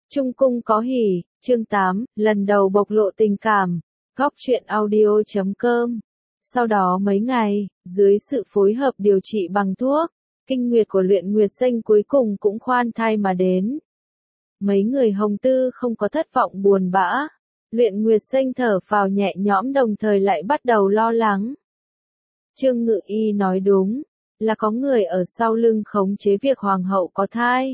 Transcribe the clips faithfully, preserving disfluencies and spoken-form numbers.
Trung cung có hỉ, chương tám, lần đầu bộc lộ tình cảm, góc truyện audio chấm com. Sau đó mấy ngày, dưới sự phối hợp điều trị bằng thuốc, kinh nguyệt của Luyện Nguyệt Sinh cuối cùng cũng khoan thai mà đến. Mấy người Hồng Tư không có thất vọng buồn bã, Luyện Nguyệt Sinh thở phào nhẹ nhõm đồng thời lại bắt đầu lo lắng. Trương Ngự Y nói đúng, là có người ở sau lưng khống chế việc hoàng hậu có thai.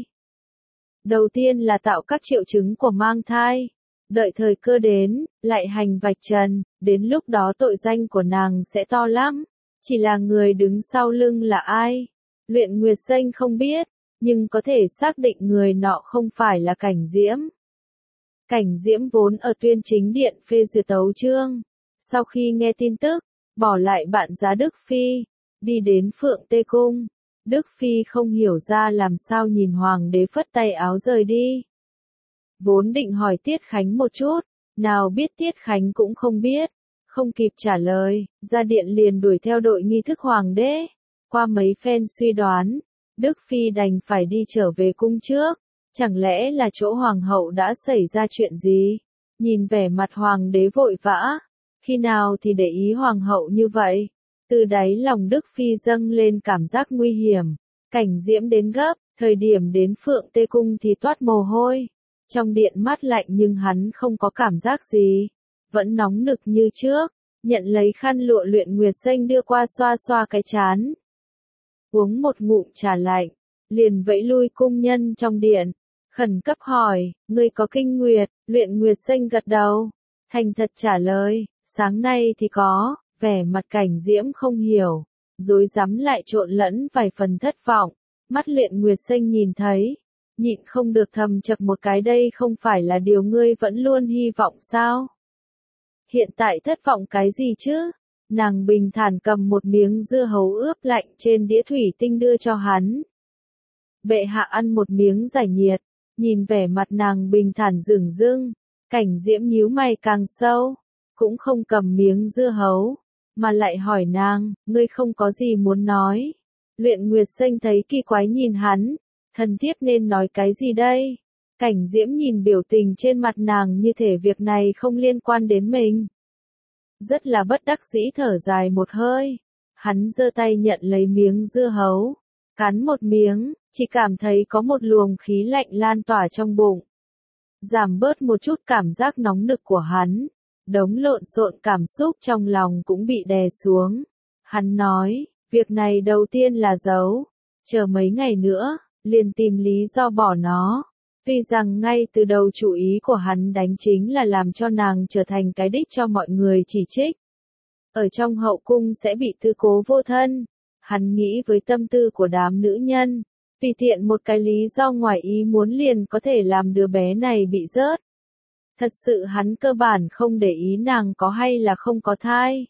Đầu tiên là tạo các triệu chứng của mang thai, đợi thời cơ đến, lại hành vạch trần, đến lúc đó tội danh của nàng sẽ to lắm. Chỉ là người đứng sau lưng là ai? Luyện Nguyệt Sinh không biết, nhưng có thể xác định người nọ không phải là Cảnh Diễm. Cảnh Diễm vốn ở Tuyên Chính Điện phê duyệt tấu chương, sau khi nghe tin tức, bỏ lại bạn giá Đức Phi, đi đến Phượng Tê Cung. Đức Phi không hiểu ra làm sao nhìn hoàng đế phất tay áo rời đi. Vốn định hỏi Tiết Khánh một chút, nào biết Tiết Khánh cũng không biết, không kịp trả lời, ra điện liền đuổi theo đội nghi thức hoàng đế. Qua mấy phen suy đoán, Đức Phi đành phải đi trở về cung trước, chẳng lẽ là chỗ hoàng hậu đã xảy ra chuyện gì? Nhìn vẻ mặt hoàng đế vội vã, khi nào thì để ý hoàng hậu như vậy? Từ đáy lòng Đức Phi dâng lên cảm giác nguy hiểm. Cảnh Diễm đến gấp, thời điểm đến Phượng Tê Cung thì toát mồ hôi. Trong điện mát lạnh nhưng hắn không có cảm giác gì. Vẫn nóng nực như trước, nhận lấy khăn lụa Luyện Nguyệt Sinh đưa qua xoa xoa cái trán. Uống một ngụm trà lạnh, liền vẫy lui cung nhân trong điện. Khẩn cấp hỏi, ngươi có kinh nguyệt? Luyện Nguyệt Sinh gật đầu, thành thật trả lời, sáng nay thì có. Vẻ mặt Cảnh Diễm không hiểu, rối rắm lại trộn lẫn vài phần thất vọng. Mắt Luyện Nguyệt Sinh nhìn thấy, nhịn không được thầm chậc một cái, đây không phải là điều ngươi vẫn luôn hy vọng sao? Hiện tại thất vọng cái gì chứ? Nàng bình thản cầm một miếng dưa hấu ướp lạnh trên đĩa thủy tinh đưa cho hắn. Bệ hạ ăn một miếng giải nhiệt, nhìn vẻ mặt nàng bình thản dửng dưng, Cảnh Diễm nhíu mày càng sâu, cũng không cầm miếng dưa hấu, mà lại hỏi nàng, ngươi không có gì muốn nói. Luyện Nguyệt Sinh thấy kỳ quái nhìn hắn, thần thiếp nên nói cái gì đây? Cảnh Diễm nhìn biểu tình trên mặt nàng như thể việc này không liên quan đến mình. Rất là bất đắc dĩ thở dài một hơi, hắn giơ tay nhận lấy miếng dưa hấu, cắn một miếng, chỉ cảm thấy có một luồng khí lạnh lan tỏa trong bụng. Giảm bớt một chút cảm giác nóng nực của hắn. Đống lộn xộn cảm xúc trong lòng cũng bị đè xuống. Hắn nói, việc này đầu tiên là giấu, chờ mấy ngày nữa, liền tìm lý do bỏ nó. Tuy rằng ngay từ đầu chủ ý của hắn đánh chính là làm cho nàng trở thành cái đích cho mọi người chỉ trích. Ở trong hậu cung sẽ bị tư cố vô thân. Hắn nghĩ với tâm tư của đám nữ nhân, tùy tiện một cái lý do ngoài ý muốn liền có thể làm đứa bé này bị rớt. Thật sự hắn cơ bản không để ý nàng có hay là không có thai.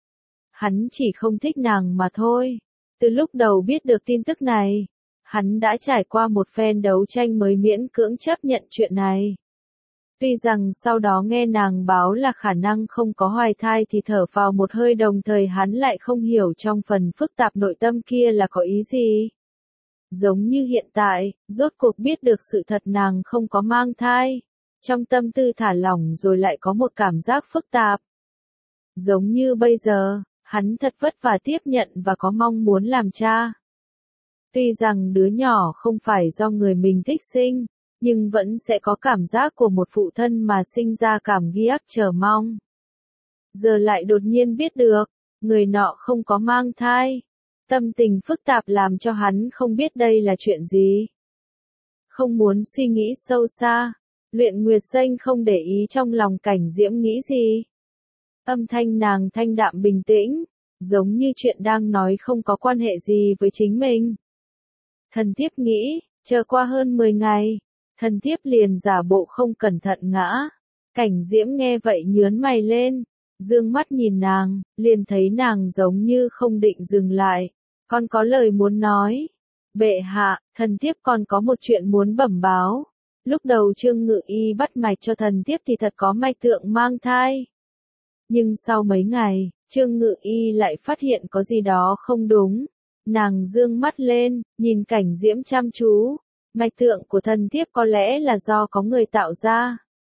Hắn chỉ không thích nàng mà thôi. Từ lúc đầu biết được tin tức này, hắn đã trải qua một phen đấu tranh mới miễn cưỡng chấp nhận chuyện này. Tuy rằng sau đó nghe nàng báo là khả năng không có hoài thai thì thở phào một hơi, đồng thời hắn lại không hiểu trong phần phức tạp nội tâm kia là có ý gì. Giống như hiện tại, rốt cuộc biết được sự thật nàng không có mang thai. Trong tâm tư thả lỏng rồi lại có một cảm giác phức tạp. Giống như bây giờ, hắn thật vất vả tiếp nhận và có mong muốn làm cha. Tuy rằng đứa nhỏ không phải do người mình thích sinh, nhưng vẫn sẽ có cảm giác của một phụ thân mà sinh ra cảm ghi chờ mong. Giờ lại đột nhiên biết được, người nọ không có mang thai. Tâm tình phức tạp làm cho hắn không biết đây là chuyện gì. Không muốn suy nghĩ sâu xa. Luyện Nguyệt Sinh không để ý trong lòng Cảnh Diễm nghĩ gì. Âm thanh nàng thanh đạm bình tĩnh, giống như chuyện đang nói không có quan hệ gì với chính mình. Thần thiếp nghĩ, chờ qua hơn mười ngày, thần thiếp liền giả bộ không cẩn thận ngã. Cảnh Diễm nghe vậy nhướng mày lên, dương mắt nhìn nàng, liền thấy nàng giống như không định dừng lại. Con có lời muốn nói. Bệ hạ, thần thiếp còn có một chuyện muốn bẩm báo. Lúc đầu Trương Ngự Y bắt mạch cho thần thiếp thì thật có mạch tượng mang thai. Nhưng sau mấy ngày, Trương Ngự Y lại phát hiện có gì đó không đúng. Nàng dương mắt lên, nhìn Cảnh Diễm chăm chú, Mạch tượng của thần thiếp có lẽ là do có người tạo ra.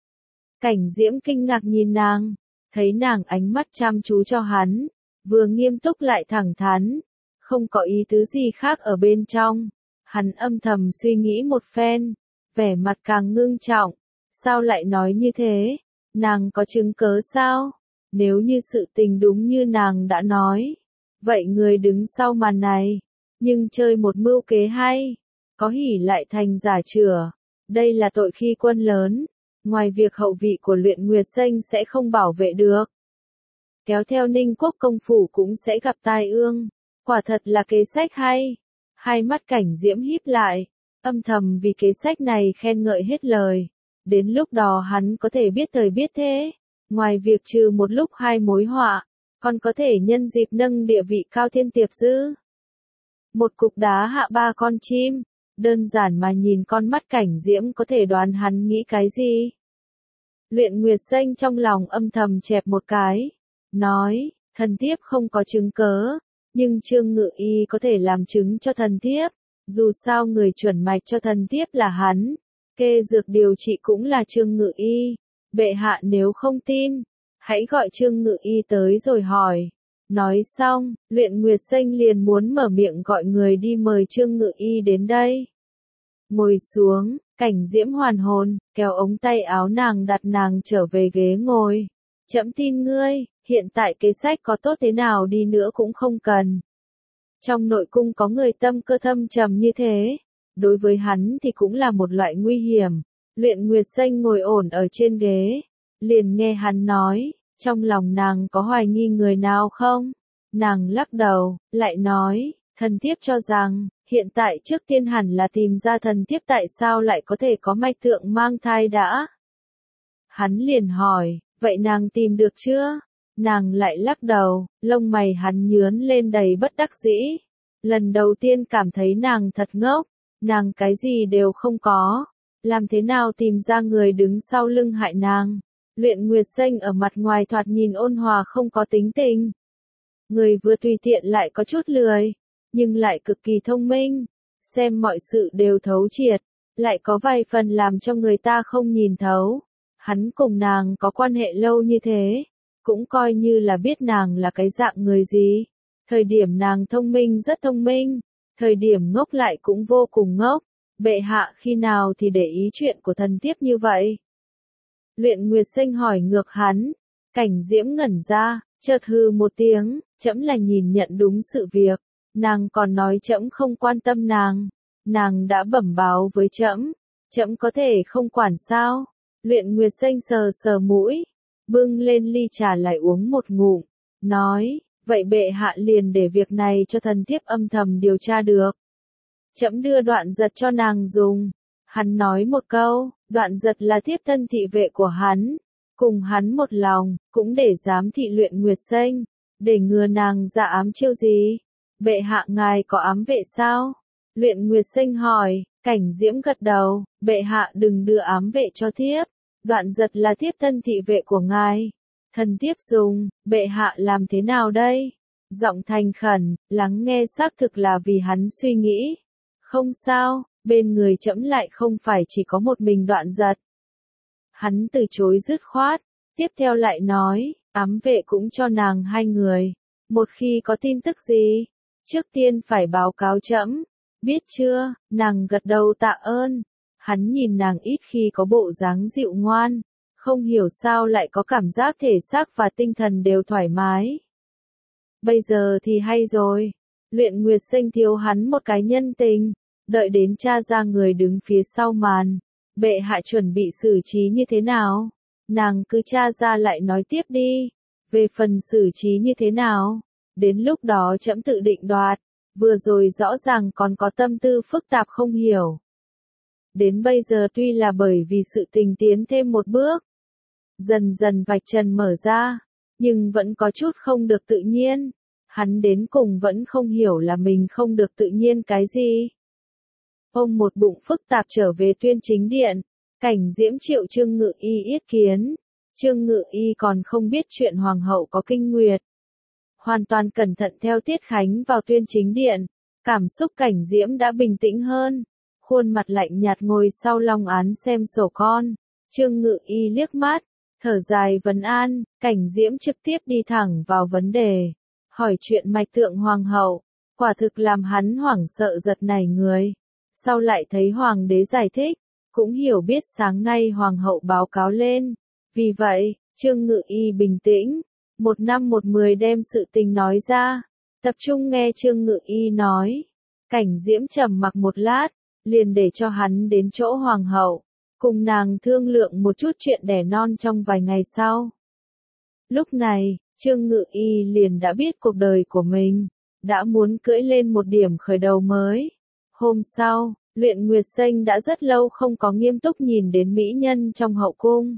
Cảnh Diễm kinh ngạc nhìn nàng, thấy nàng ánh mắt chăm chú cho hắn, vừa nghiêm túc lại thẳng thắn, không có ý tứ gì khác ở bên trong. Hắn âm thầm suy nghĩ một phen, vẻ mặt càng ngưng trọng, sao lại nói như thế, nàng có chứng cớ sao? Nếu như sự tình đúng như nàng đã nói, vậy người đứng sau màn này, nhưng chơi một mưu kế hay, có hỉ lại thành giả chửa, đây là tội khi quân lớn, ngoài việc hậu vị của Luyện Nguyệt Xanh sẽ không bảo vệ được, kéo theo Ninh Quốc công phủ cũng sẽ gặp tai ương, quả thật là kế sách hay. Hai mắt Cảnh Diễm híp lại, âm thầm vì kế sách này khen ngợi hết lời, đến lúc đó hắn có thể biết thời biết thế, ngoài việc trừ một lúc hai mối họa, còn có thể nhân dịp nâng địa vị cao thiên tiệp dư. Một cục đá hạ ba con chim, đơn giản mà nhìn con mắt Cảnh Diễm có thể đoán hắn nghĩ cái gì. Luyện Nguyệt Xanh trong lòng âm thầm chẹp một cái, nói, thần thiếp không có chứng cớ, nhưng Trương Ngự Y có thể làm chứng cho thần thiếp, dù sao người chuẩn mạch cho thần thiếp là hắn, kê dược điều trị cũng là Trương Ngự Y, bệ hạ nếu không tin, hãy gọi Trương Ngự Y tới rồi hỏi. Nói xong, Luyện Nguyệt Xanh liền muốn mở miệng gọi người đi mời Trương Ngự Y đến đây. Ngồi xuống, Cảnh Diễm hoàn hồn, kéo ống tay áo nàng đặt nàng trở về ghế ngồi. Trẫm tin ngươi, hiện tại kế sách có tốt thế nào đi nữa cũng không cần. Trong nội cung có người tâm cơ thâm trầm như thế, đối với hắn thì cũng là một loại nguy hiểm. Luyện Nguyệt Xanh ngồi ổn ở trên ghế, liền nghe hắn nói, trong lòng nàng có hoài nghi người nào không? Nàng lắc đầu, lại nói, thần thiếp cho rằng, hiện tại trước tiên hẳn là tìm ra thần thiếp tại sao lại có thể có mạch tượng mang thai đã. Hắn liền hỏi, vậy nàng tìm được chưa? Nàng lại lắc đầu, lông mày hắn nhướn lên đầy bất đắc dĩ. Lần đầu tiên cảm thấy nàng thật ngốc, nàng cái gì đều không có, làm thế nào tìm ra người đứng sau lưng hại nàng. Luyện Nguyệt Xanh ở mặt ngoài thoạt nhìn ôn hòa không có tính tình. Người vừa tùy tiện lại có chút lười, nhưng lại cực kỳ thông minh, xem mọi sự đều thấu triệt, lại có vài phần làm cho người ta không nhìn thấu. Hắn cùng nàng có quan hệ lâu như thế, cũng coi như là biết nàng là cái dạng người gì. Thời điểm nàng thông minh rất thông minh, thời điểm ngốc lại cũng vô cùng ngốc. Bệ hạ khi nào thì để ý chuyện của thần thiếp như vậy? Luyện Nguyệt Xanh hỏi ngược hắn. Cảnh Diễm ngẩn ra, chợt hừ một tiếng, trẫm là nhìn nhận đúng sự việc, nàng còn nói trẫm không quan tâm nàng, nàng đã bẩm báo với trẫm, trẫm có thể không quản sao? Luyện Nguyệt Xanh sờ sờ mũi, bưng lên ly trà lại uống một ngụm, nói, vậy bệ hạ liền để việc này cho thần thiếp âm thầm điều tra được. Trẫm đưa Đoạn Giật cho nàng dùng. Hắn nói một câu, Đoạn Giật là thiếp thân thị vệ của hắn, cùng hắn một lòng, cũng để giám thị Luyện Nguyệt Xanh, để ngừa nàng ra ám chiêu gì. Bệ hạ ngài có ám vệ sao? Luyện Nguyệt Xanh hỏi. Cảnh Diễm gật đầu, bệ hạ đừng đưa ám vệ cho thiếp, Đoạn Giật là thiếp thân thị vệ của ngài, thần thiếp dùng, bệ hạ làm thế nào đây? Giọng thành khẩn, lắng nghe xác thực là vì hắn suy nghĩ. Không sao, bên người trẫm lại không phải chỉ có một mình Đoạn Giật. Hắn từ chối dứt khoát, tiếp theo lại nói, ám vệ cũng cho nàng hai người, một khi có tin tức gì, trước tiên phải báo cáo trẫm. Biết chưa? Nàng gật đầu tạ ơn. Hắn nhìn nàng ít khi có bộ dáng dịu ngoan, không hiểu sao lại có cảm giác thể xác và tinh thần đều thoải mái. Bây giờ thì hay rồi, Luyện Nguyệt Xanh thiếu hắn một cái nhân tình, đợi đến tra ra người đứng phía sau màn, bệ hạ chuẩn bị xử trí như thế nào? Nàng cứ tra ra lại nói tiếp đi, về phần xử trí như thế nào, đến lúc đó trẫm tự định đoạt. Vừa rồi rõ ràng còn có tâm tư phức tạp không hiểu. Đến bây giờ tuy là bởi vì sự tình tiến thêm một bước, dần dần vạch trần mở ra, nhưng vẫn có chút không được tự nhiên. Hắn đến cùng vẫn không hiểu là mình không được tự nhiên cái gì. Ông một bụng phức tạp trở về Tuyên Chính Điện, Cảnh Diễm triệu Trương Ngự Y yết kiến. Trương Ngự Y còn không biết chuyện hoàng hậu có kinh nguyệt. Hoàn toàn cẩn thận theo Tiết Khánh vào Tuyên Chính Điện, cảm xúc Cảnh Diễm đã bình tĩnh hơn, khuôn mặt lạnh nhạt ngồi sau long án xem sổ con. Trương Ngự Y liếc mắt, thở dài vấn an, Cảnh Diễm trực tiếp đi thẳng vào vấn đề, hỏi chuyện mạch thượng hoàng hậu, quả thực làm hắn hoảng sợ giật nảy người. Sau lại thấy hoàng đế giải thích, cũng hiểu biết sáng nay hoàng hậu báo cáo lên. Vì vậy, Trương Ngự Y bình tĩnh, một năm một mười đem sự tình nói ra, tập trung nghe Trương Ngự Y nói. Cảnh Diễm trầm mặc một lát, liền để cho hắn đến chỗ hoàng hậu, cùng nàng thương lượng một chút chuyện đẻ non trong vài ngày sau. Lúc này, Trương Ngự Y liền đã biết cuộc đời của mình, đã muốn cưỡi lên một điểm khởi đầu mới. Hôm sau, Luyện Nguyệt Sênh đã rất lâu không có nghiêm túc nhìn đến mỹ nhân trong hậu cung.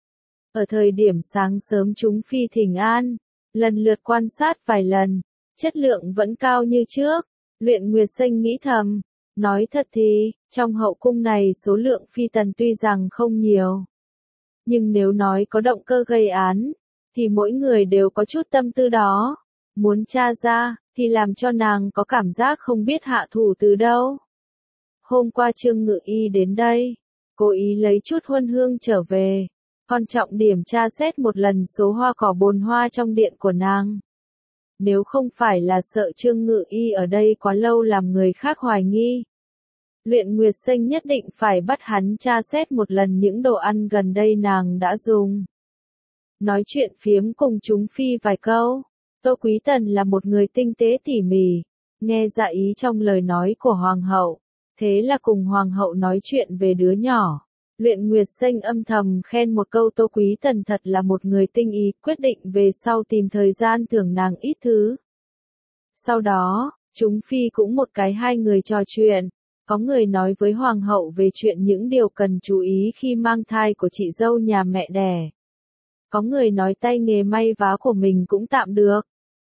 Ở thời điểm sáng sớm chúng phi thỉnh an, lần lượt quan sát vài lần, chất lượng vẫn cao như trước. Luyện Nguyệt Sênh nghĩ thầm, nói thật thì, trong hậu cung này số lượng phi tần tuy rằng không nhiều. Nhưng nếu nói có động cơ gây án, thì mỗi người đều có chút tâm tư đó. Muốn tra ra, thì làm cho nàng có cảm giác không biết hạ thủ từ đâu. Hôm qua Trương Ngự Y đến đây, cố ý lấy chút huân hương trở về, còn trọng điểm tra xét một lần số hoa cỏ bồn hoa trong điện của nàng. Nếu không phải là sợ Trương Ngự Y ở đây quá lâu làm người khác hoài nghi, Luyện Nguyệt Sênh nhất định phải bắt hắn tra xét một lần những đồ ăn gần đây nàng đã dùng. Nói chuyện phiếm cùng chúng phi vài câu, Tô Quý Tần là một người tinh tế tỉ mỉ, nghe ra ý trong lời nói của hoàng hậu, thế là cùng hoàng hậu nói chuyện về đứa nhỏ. Luyện Nguyệt Sênh âm thầm khen một câu Tô Quý Tần thật là một người tinh ý, quyết định về sau tìm thời gian thưởng nàng ít thứ. Sau đó, chúng phi cũng một cái hai người trò chuyện, có người nói với hoàng hậu về chuyện những điều cần chú ý khi mang thai của chị dâu nhà mẹ đẻ. Có người nói tay nghề may vá của mình cũng tạm được.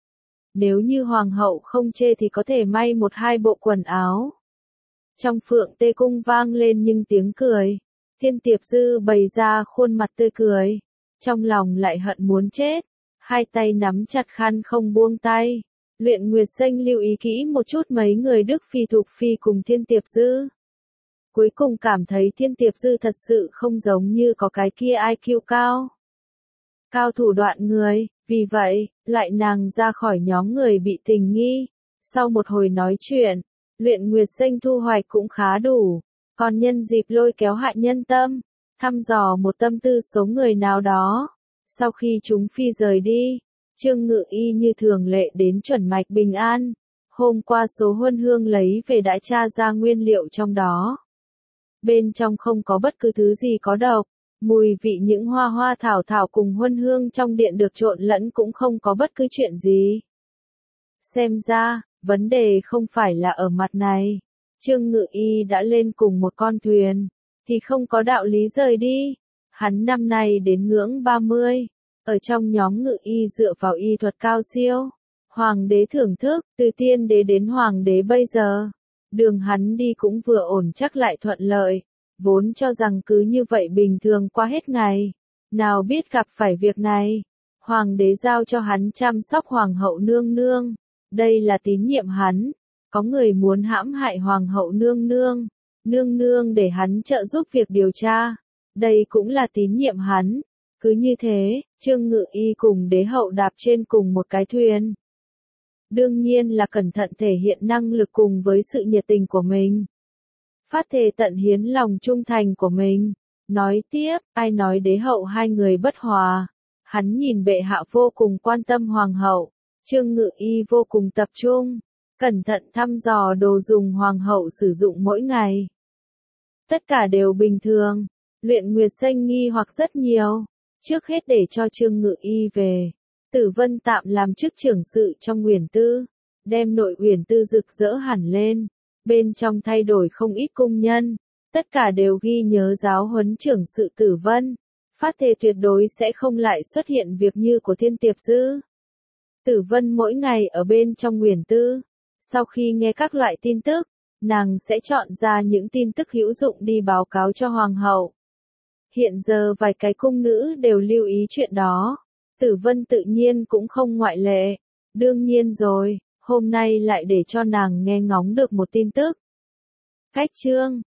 Nếu như hoàng hậu không chê thì có thể may một hai bộ quần áo. Trong Phượng Tê Cung vang lên những tiếng cười. Thiên Tiệp Dư bày ra khuôn mặt tươi cười, trong lòng lại hận muốn chết, hai tay nắm chặt khăn không buông tay. Luyện Nguyệt Sênh lưu ý kỹ một chút mấy người Đức Phi Thục Phi cùng Thiên Tiệp Dư. Cuối cùng cảm thấy Thiên Tiệp Dư thật sự không giống như có cái kia i kiu cao. Cao thủ đoạn người, vì vậy, lại nàng ra khỏi nhóm người bị tình nghi. Sau một hồi nói chuyện, Luyện Nguyệt Sênh thu hoạch cũng khá đủ. Còn nhân dịp lôi kéo hại nhân tâm, thăm dò một tâm tư số người nào đó. Sau khi chúng phi rời đi, Trương Ngự Y như thường lệ đến chuẩn mạch bình an. Hôm qua số huân hương lấy về đã tra ra nguyên liệu trong đó. Bên trong không có bất cứ thứ gì có độc, mùi vị những hoa hoa thảo thảo cùng huân hương trong điện được trộn lẫn cũng không có bất cứ chuyện gì. Xem ra, vấn đề không phải là ở mặt này. Trương Ngự Y đã lên cùng một con thuyền, thì không có đạo lý rời đi. Hắn năm nay đến ngưỡng ba mươi, ở trong nhóm Ngự Y dựa vào y thuật cao siêu. Hoàng đế thưởng thức, từ tiên đế đến hoàng đế bây giờ. Đường hắn đi cũng vừa ổn chắc lại thuận lợi. Vốn cho rằng cứ như vậy bình thường qua hết ngày. Nào biết gặp phải việc này. Hoàng đế giao cho hắn chăm sóc hoàng hậu nương nương. Đây là tín nhiệm hắn. Có người muốn hãm hại hoàng hậu nương nương, nương nương để hắn trợ giúp việc điều tra. Đây cũng là tín nhiệm hắn. Cứ như thế, Trương Ngự Y cùng đế hậu đạp trên cùng một cái thuyền. Đương nhiên là cẩn thận thể hiện năng lực cùng với sự nhiệt tình của mình. Phát thề tận hiến lòng trung thành của mình. Nói tiếp, ai nói đế hậu hai người bất hòa. Hắn nhìn bệ hạ vô cùng quan tâm hoàng hậu. Trương Ngự Y vô cùng tập trung. Cẩn thận thăm dò đồ dùng hoàng hậu sử dụng mỗi ngày. Tất cả đều bình thường. Luyện Nguyệt Sênh nghi hoặc rất nhiều. Trước hết để cho Trương Ngự Y về. Tử Vân tạm làm chức trưởng sự trong Uyển Tư. Đem nội Uyển Tư rực rỡ hẳn lên. Bên trong thay đổi không ít cung nhân. Tất cả đều ghi nhớ giáo huấn trưởng sự Tử Vân. Phát thề tuyệt đối sẽ không lại xuất hiện việc như của Thiên Tiệp Dư. Tử Vân mỗi ngày ở bên trong Uyển Tư. Sau khi nghe các loại tin tức, nàng sẽ chọn ra những tin tức hữu dụng đi báo cáo cho hoàng hậu. Hiện giờ vài cái cung nữ đều lưu ý chuyện đó. Tử Vân tự nhiên cũng không ngoại lệ. Đương nhiên rồi, hôm nay lại để cho nàng nghe ngóng được một tin tức. Cách chương